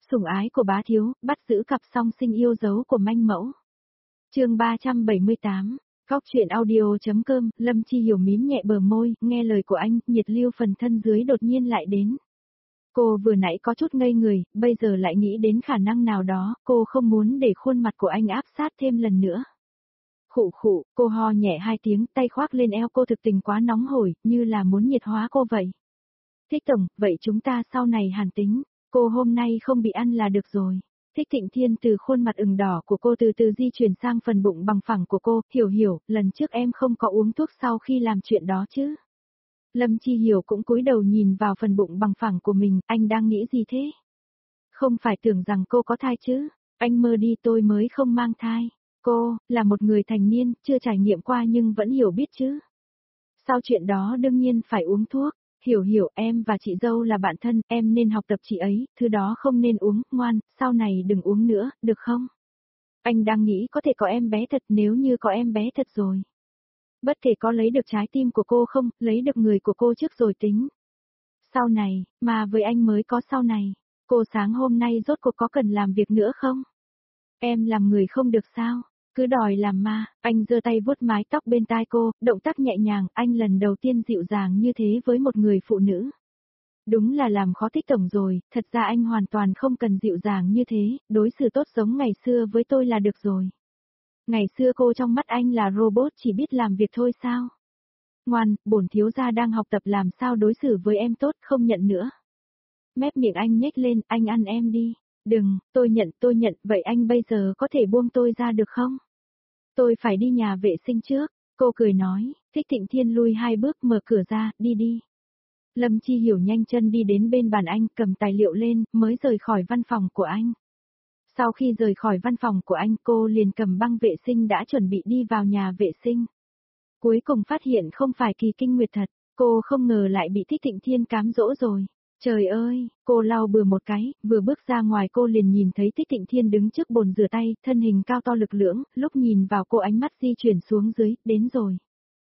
Sủng ái của bá thiếu, bắt giữ cặp song sinh yêu dấu của manh mẫu. Chương 378. Góc truyện audio.com. Lâm Chi Hiểu mím nhẹ bờ môi, nghe lời của anh, nhiệt lưu phần thân dưới đột nhiên lại đến. Cô vừa nãy có chút ngây người, bây giờ lại nghĩ đến khả năng nào đó, cô không muốn để khuôn mặt của anh áp sát thêm lần nữa. Khụ khụ, cô ho nhẹ 2 tiếng, tay khoác lên eo cô, thực tình quá nóng hổi, như là muốn nhiệt hóa cô vậy. Thích tổng, vậy chúng ta sau này hàn tính, cô hôm nay không bị ăn là được rồi. Thích Thịnh Thiên từ khuôn mặt ửng đỏ của cô từ từ di chuyển sang phần bụng bằng phẳng của cô, hiểu, lần trước em không có uống thuốc sau khi làm chuyện đó chứ. Lâm Chi Hiểu cũng cúi đầu nhìn vào phần bụng bằng phẳng của mình, anh đang nghĩ gì thế? Không phải tưởng rằng cô có thai chứ, anh mơ đi, tôi mới không mang thai. Cô, là một người thành niên, chưa trải nghiệm qua nhưng vẫn hiểu biết chứ. Sau chuyện đó đương nhiên phải uống thuốc. Hiểu, em và chị dâu là bạn thân, em nên học tập chị ấy, thứ đó không nên uống, ngoan, sau này đừng uống nữa, được không? Anh đang nghĩ có thể có em bé thật, nếu như có em bé thật rồi. Bất kể có lấy được trái tim của cô không, lấy được người của cô trước rồi tính. Sau này, mà với anh mới có sau này. Cô sáng hôm nay rốt cuộc có cần làm việc nữa không? Em làm người không được sao? Cứ đòi làm ma. Anh giơ tay vuốt mái tóc bên tai cô, động tác nhẹ nhàng, anh lần đầu tiên dịu dàng như thế với một người phụ nữ. Đúng là làm khó Thích tổng rồi, thật ra anh hoàn toàn không cần dịu dàng như thế, đối xử tốt giống ngày xưa với tôi là được rồi. Ngày xưa cô trong mắt anh là robot chỉ biết làm việc thôi sao? Ngoan, bổn thiếu gia đang học tập làm sao đối xử với em tốt, không nhận nữa. Mép miệng anh nhếch lên, anh ăn em đi. Đừng, tôi nhận, vậy anh bây giờ có thể buông tôi ra được không? Tôi phải đi nhà vệ sinh trước, cô cười nói. Thích Thịnh Thiên lui 2 bước, mở cửa ra, đi. Lâm Chi Hiểu nhanh chân đi đến bên bàn anh, cầm tài liệu lên, mới rời khỏi văn phòng của anh. Sau khi rời khỏi văn phòng của anh, cô liền cầm băng vệ sinh đã chuẩn bị đi vào nhà vệ sinh. Cuối cùng phát hiện không phải kỳ kinh nguyệt thật, cô không ngờ lại bị Thích Thịnh Thiên cám dỗ rồi. Trời ơi, cô lau bừa một cái, vừa bước ra ngoài cô liền nhìn thấy Thích Thịnh Thiên đứng trước bồn rửa tay, thân hình cao to lực lưỡng, lúc nhìn vào cô ánh mắt di chuyển xuống dưới, đến rồi.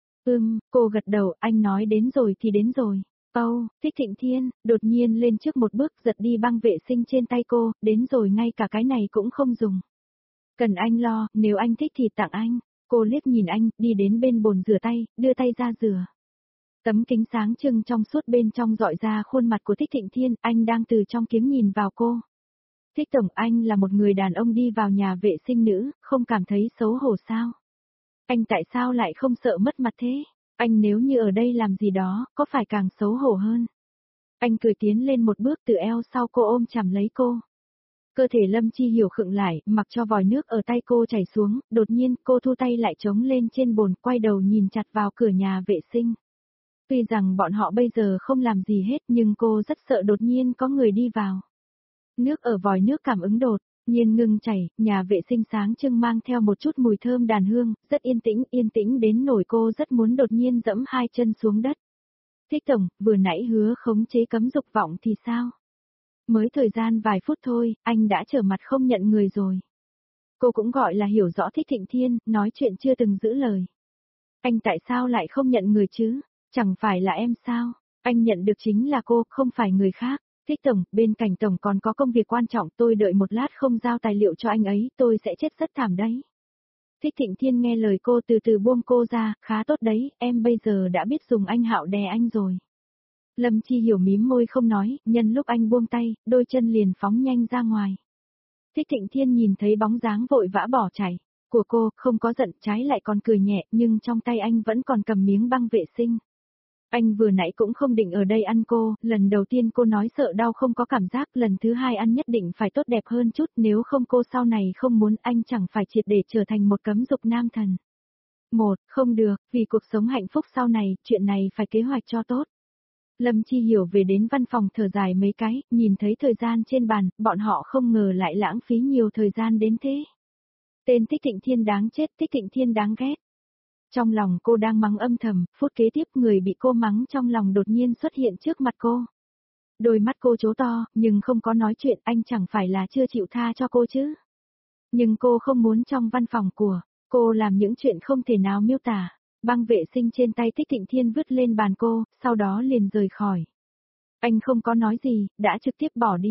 Cô gật đầu, anh nói đến rồi thì đến rồi. Thích Thịnh Thiên, đột nhiên lên trước một bước giật đi băng vệ sinh trên tay cô, đến rồi ngay cả cái này cũng không dùng. Cần anh lo, nếu anh thích thì tặng anh. Cô liếc nhìn anh, đi đến bên bồn rửa tay, đưa tay ra rửa. Tấm kính sáng trưng trong suốt bên trong dọi ra khuôn mặt của Thích Thịnh Thiên, anh đang từ trong kiếm nhìn vào cô. Thích tổng, anh là một người đàn ông đi vào nhà vệ sinh nữ, không cảm thấy xấu hổ sao? Anh tại sao lại không sợ mất mặt thế? Anh nếu như ở đây làm gì đó, có phải càng xấu hổ hơn? Anh cười tiến lên một bước từ eo sau cô ôm chầm lấy cô. Cơ thể Lâm Chi Hiểu khựng lại, mặc cho vòi nước ở tay cô chảy xuống, đột nhiên cô thu tay lại chống lên trên bồn, quay đầu nhìn chặt vào cửa nhà vệ sinh. Tuy rằng bọn họ bây giờ không làm gì hết nhưng cô rất sợ đột nhiên có người đi vào. Nước ở vòi nước cảm ứng đột nhiên ngừng chảy, nhà vệ sinh sáng trưng mang theo một chút mùi thơm đàn hương, rất yên tĩnh đến nỗi cô rất muốn đột nhiên dẫm 2 chân xuống đất. Thích tổng, vừa nãy hứa khống chế cấm dục vọng thì sao? Mới thời gian vài phút thôi, anh đã trở mặt không nhận người rồi. Cô cũng gọi là hiểu rõ Thích Thịnh Thiên, nói chuyện chưa từng giữ lời. Anh tại sao lại không nhận người chứ? Chẳng phải là em sao? Anh nhận được chính là cô, không phải người khác. Thích tổng, bên cạnh tổng còn có công việc quan trọng, tôi đợi một lát không giao tài liệu cho anh ấy, tôi sẽ chết rất thảm đấy. Thích Thịnh Thiên nghe lời cô từ từ buông cô ra, khá tốt đấy, em bây giờ đã biết dùng anh Hạo đè anh rồi. Lâm Chi Hiểu mím môi không nói, nhân lúc anh buông tay, đôi chân liền phóng nhanh ra ngoài. Thích Thịnh Thiên nhìn thấy bóng dáng vội vã bỏ chạy của cô, không có giận, trái lại còn cười nhẹ, nhưng trong tay anh vẫn còn cầm miếng băng vệ sinh. Anh vừa nãy cũng không định ở đây ăn cô, lần đầu tiên cô nói sợ đau không có cảm giác, lần thứ 2 ăn nhất định phải tốt đẹp hơn chút, nếu không cô sau này không muốn, anh chẳng phải triệt để trở thành một cấm dục nam thần. Không được, vì cuộc sống hạnh phúc sau này, chuyện này phải kế hoạch cho tốt. Lâm Chi Hiểu về đến văn phòng thở dài mấy cái, nhìn thấy thời gian trên bàn, bọn họ không ngờ lại lãng phí nhiều thời gian đến thế. Tên Thích Thịnh Thiên đáng chết, Thích Thịnh Thiên đáng ghét. Trong lòng cô đang mắng âm thầm, phút kế tiếp người bị cô mắng trong lòng đột nhiên xuất hiện trước mặt cô. Đôi mắt cô trố to, nhưng không có nói chuyện, anh chẳng phải là chưa chịu tha cho cô chứ. Nhưng cô không muốn trong văn phòng của cô làm những chuyện không thể nào miêu tả. Băng vệ sinh trên tay Thích Thịnh Thiên vứt lên bàn cô, sau đó liền rời khỏi. Anh không có nói gì, đã trực tiếp bỏ đi.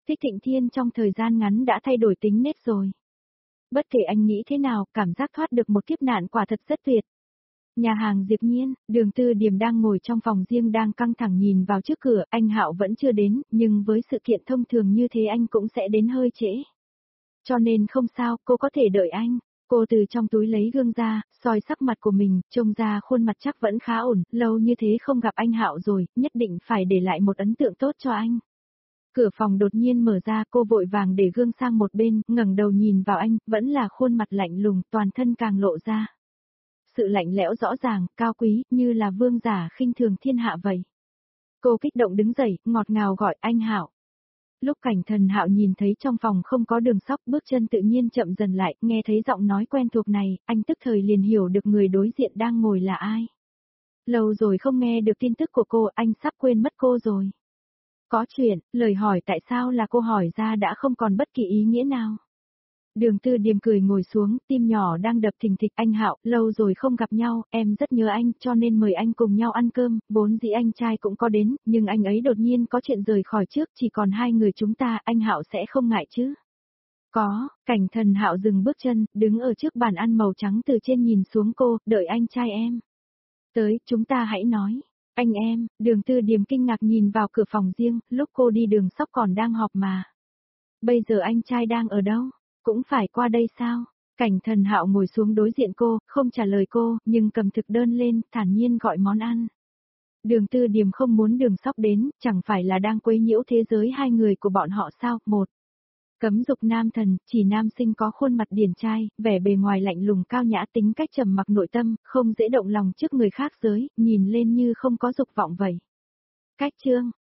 Thích Thịnh Thiên trong thời gian ngắn đã thay đổi tính nết rồi. Bất kể anh nghĩ thế nào, cảm giác thoát được một kiếp nạn quả thật rất tuyệt. Nhà hàng Diệp Nhiên, Đường Tư Điềm đang ngồi trong phòng riêng đang căng thẳng nhìn vào trước cửa, anh Hạo vẫn chưa đến, nhưng với sự kiện thông thường như thế anh cũng sẽ đến hơi trễ. Cho nên không sao, cô có thể đợi anh. Cô từ trong túi lấy gương ra, soi sắc mặt của mình, trông ra khuôn mặt chắc vẫn khá ổn, lâu như thế không gặp anh Hạo rồi, nhất định phải để lại một ấn tượng tốt cho anh. Cửa phòng đột nhiên mở ra, cô vội vàng để gương sang một bên, ngẩng đầu nhìn vào anh, vẫn là khuôn mặt lạnh lùng, toàn thân càng lộ ra. Sự lạnh lẽo rõ ràng, cao quý, như là vương giả khinh thường thiên hạ vậy. Cô kích động đứng dậy, ngọt ngào gọi anh Hạo. Lúc Cảnh Thần Hạo nhìn thấy trong phòng không có Đường Sóc, bước chân tự nhiên chậm dần lại, nghe thấy giọng nói quen thuộc này, anh tức thời liền hiểu được người đối diện đang ngồi là ai. Lâu rồi không nghe được tin tức của cô, anh sắp quên mất cô rồi. Có chuyện, lời hỏi tại sao là cô hỏi ra đã không còn bất kỳ ý nghĩa nào. Đường Tư Điềm cười ngồi xuống, tim nhỏ đang đập thình thịch. Anh Hạo, lâu rồi không gặp nhau, em rất nhớ anh, cho nên mời anh cùng nhau ăn cơm, vốn dĩ anh trai cũng có đến, nhưng anh ấy đột nhiên có chuyện rời khỏi trước, chỉ còn hai người chúng ta, anh Hạo sẽ không ngại chứ? Có, Cảnh Thần Hạo dừng bước chân, đứng ở trước bàn ăn màu trắng từ trên nhìn xuống cô, đợi anh trai em. Tới, chúng ta hãy nói. Anh em, Đường Tư Điềm kinh ngạc nhìn vào cửa phòng riêng, lúc cô đi Đường Sóc còn đang họp mà. Bây giờ anh trai đang ở đâu? Cũng phải qua đây sao? Cảnh Thần Hạo ngồi xuống đối diện cô, không trả lời cô, nhưng cầm thực đơn lên, thản nhiên gọi món ăn. Đường Tư Điềm không muốn Đường Sóc đến, chẳng phải là đang quấy nhiễu thế giới hai người của bọn họ sao? Một. Cấm dục nam thần, chỉ nam sinh có khuôn mặt điển trai, vẻ bề ngoài lạnh lùng cao nhã, tính cách trầm mặc nội tâm, không dễ động lòng trước người khác giới, nhìn lên như không có dục vọng vậy. Cách chương,